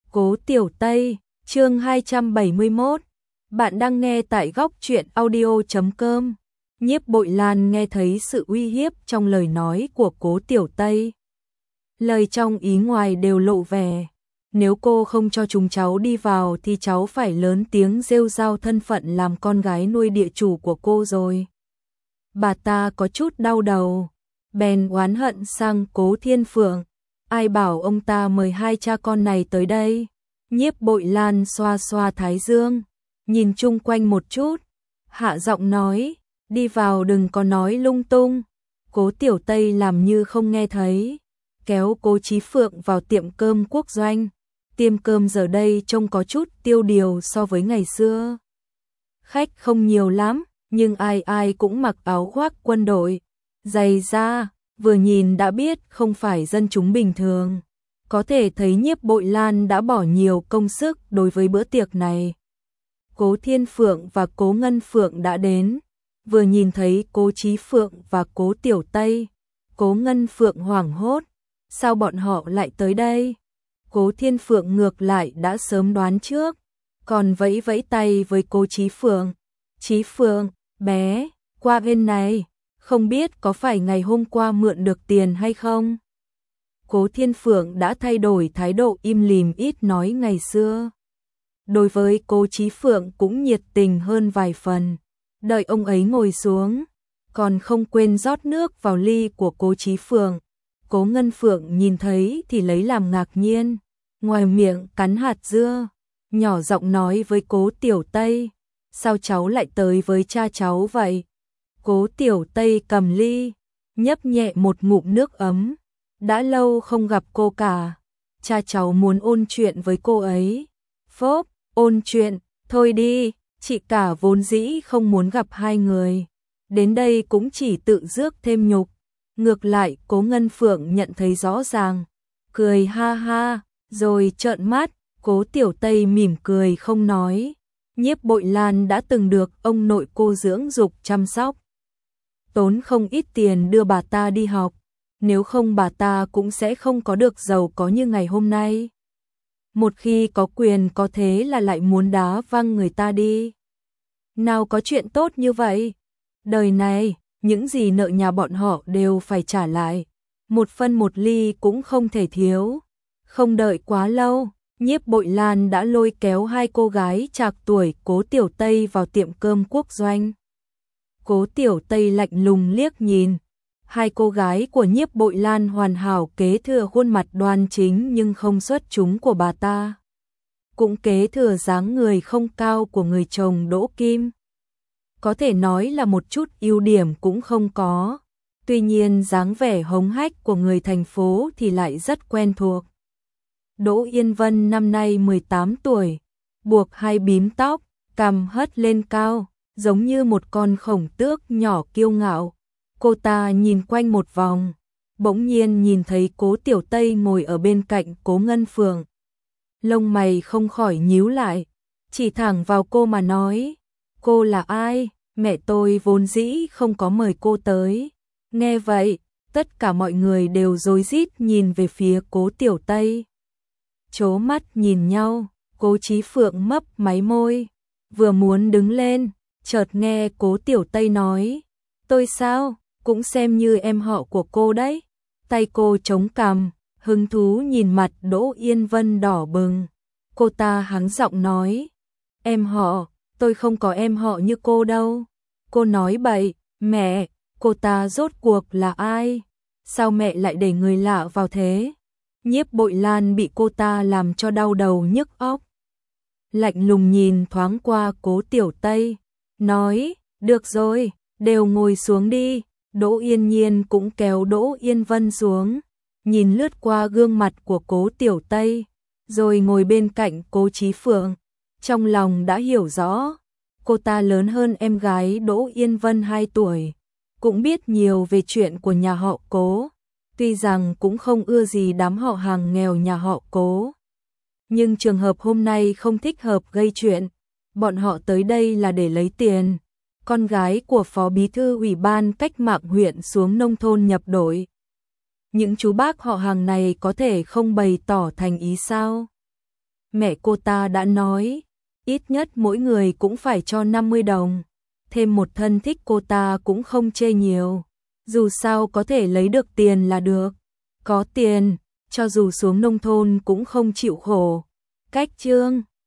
Cố Tiểu Tây, chương 271. Bạn đang nghe tại góc truyện audio.com. Nhiếp Bội Lan nghe thấy sự uy hiếp trong lời nói của Cố Tiểu Tây. Lời trong ý ngoài đều lộ vẻ. Nếu cô không cho chúng cháu đi vào thì cháu phải lớn tiếng rêu rao thân phận làm con gái nuôi địa chủ của cô rồi. Bà ta có chút đau đầu, bèn oán hận sang Cố Thiên Phượng. Ai bảo ông ta mời hai cha con này tới đây? Nhiếp Bội Lan xoa xoa thái dương, nhìn chung quanh một chút, hạ giọng nói, đi vào đừng có nói lung tung. Cố Tiểu Tây làm như không nghe thấy, kéo Cố Chí Phượng vào tiệm cơm Quốc Doanh. Tiệm cơm giờ đây trông có chút tiêu điều so với ngày xưa. Khách không nhiều lắm, nhưng ai ai cũng mặc áo khoác quân đội, giày da, vừa nhìn đã biết không phải dân chúng bình thường. Có thể thấy Nhiếp Bội Lan đã bỏ nhiều công sức đối với bữa tiệc này. Cố Thiên Phượng và Cố Ngân Phượng đã đến, vừa nhìn thấy Cố Chí Phượng và Cố Tiểu Tây, Cố Ngân Phượng hoảng hốt, sao bọn họ lại tới đây? Cố Thiên Phượng ngược lại đã sớm đoán trước, còn vẫy vẫy tay với Cố Chí Phượng. Chí Phượng, bé, qua bên này, không biết có phải ngày hôm qua mượn được tiền hay không? Cố Thiên Phượng đã thay đổi thái độ im lìm ít nói ngày xưa. Đối với Cố Chí Phượng cũng nhiệt tình hơn vài phần. Đợi ông ấy ngồi xuống, còn không quên rót nước vào ly của Cố Chí Phượng. Cố Ngân Phượng nhìn thấy thì lấy làm ngạc nhiên, ngoài miệng cắn hạt dưa, nhỏ giọng nói với Cố Tiểu Tây, sao cháu lại tới với cha cháu vậy? Cố Tiểu Tây cầm ly, nhấp nhẹ một ngụm nước ấm. Đã lâu không gặp cô cả, cha cháu muốn ôn chuyện với cô ấy. Phốp, ôn chuyện, thôi đi, chị cả vốn dĩ không muốn gặp hai người. Đến đây cũng chỉ tự rước thêm nhục. Ngược lại Cố Ngân Phượng nhận thấy rõ ràng, cười ha ha, rồi trợn mắt. Cố Tiểu Tây mỉm cười không nói. Nhiếp Bội Lan đã từng được ông nội cô dưỡng dục chăm sóc, tốn không ít tiền đưa bà ta đi học. Nếu không bà ta cũng sẽ không có được giàu có như ngày hôm nay. Một khi có quyền có thế là lại muốn đá văng người ta đi. Nào có chuyện tốt như vậy. Đời này, những gì nợ nhà bọn họ đều phải trả lại. Một phân một ly cũng không thể thiếu. Không đợi quá lâu, Nhiếp Bội Lan đã lôi kéo hai cô gái trạc tuổi Cố Tiểu Tây vào tiệm cơm Quốc Doanh. Cố Tiểu Tây lạnh lùng liếc nhìn. Hai cô gái của Nhiếp Bội Lan hoàn hảo kế thừa khuôn mặt đoan chính nhưng không xuất chúng của bà ta. Cũng kế thừa dáng người không cao của người chồng Đỗ Kim. Có thể nói là một chút ưu điểm cũng không có. Tuy nhiên dáng vẻ hống hách của người thành phố thì lại rất quen thuộc. Đỗ Yên Vân năm nay 18 tuổi, buộc hai bím tóc, cằm hất lên cao, giống như một con khổng tước nhỏ kiêu ngạo. Cô ta nhìn quanh một vòng, bỗng nhiên nhìn thấy Cố Tiểu Tây ngồi ở bên cạnh Cố Ngân Phượng. Lông mày không khỏi nhíu lại, chỉ thẳng vào cô mà nói, cô là ai? Mẹ tôi vốn dĩ không có mời cô tới. Nghe vậy, tất cả mọi người đều rối rít nhìn về phía Cố Tiểu Tây. Chố mắt nhìn nhau, Cố Chí Phượng mấp máy môi, vừa muốn đứng lên, chợt nghe Cố Tiểu Tây nói, tôi sao? Cũng xem như em họ của cô đấy. Tay cô chống cằm, hứng thú nhìn mặt Đỗ Yên Vân đỏ bừng. Cô ta hắng giọng nói, em họ, tôi không có em họ như cô đâu. Cô nói bậy, mẹ, cô ta rốt cuộc là ai? Sao mẹ lại để người lạ vào thế? Nhiếp Bội Lan bị cô ta làm cho đau đầu nhức óc. Lạnh lùng nhìn thoáng qua Cố Tiểu Tây, nói, được rồi, đều ngồi xuống đi. Đỗ Yên Nhiên cũng kéo Đỗ Yên Vân xuống, nhìn lướt qua gương mặt của Cố Tiểu Tây, rồi ngồi bên cạnh Cố Chí Phượng. Trong lòng đã hiểu rõ, cô ta lớn hơn em gái Đỗ Yên Vân 2 tuổi, cũng biết nhiều về chuyện của nhà họ Cố, tuy rằng cũng không ưa gì đám họ hàng nghèo nhà họ Cố. Nhưng trường hợp hôm nay không thích hợp gây chuyện, bọn họ tới đây là để lấy tiền. Con gái của Phó Bí thư Ủy ban Cách mạng huyện xuống nông thôn nhập đội. Những chú bác họ hàng này có thể không bày tỏ thành ý sao? Mẹ cô ta đã nói, ít nhất mỗi người cũng phải cho 50 đồng. Thêm một thân thích cô ta cũng không chê nhiều. Dù sao có thể lấy được tiền là được. Có tiền, cho dù xuống nông thôn cũng không chịu khổ. Cách chương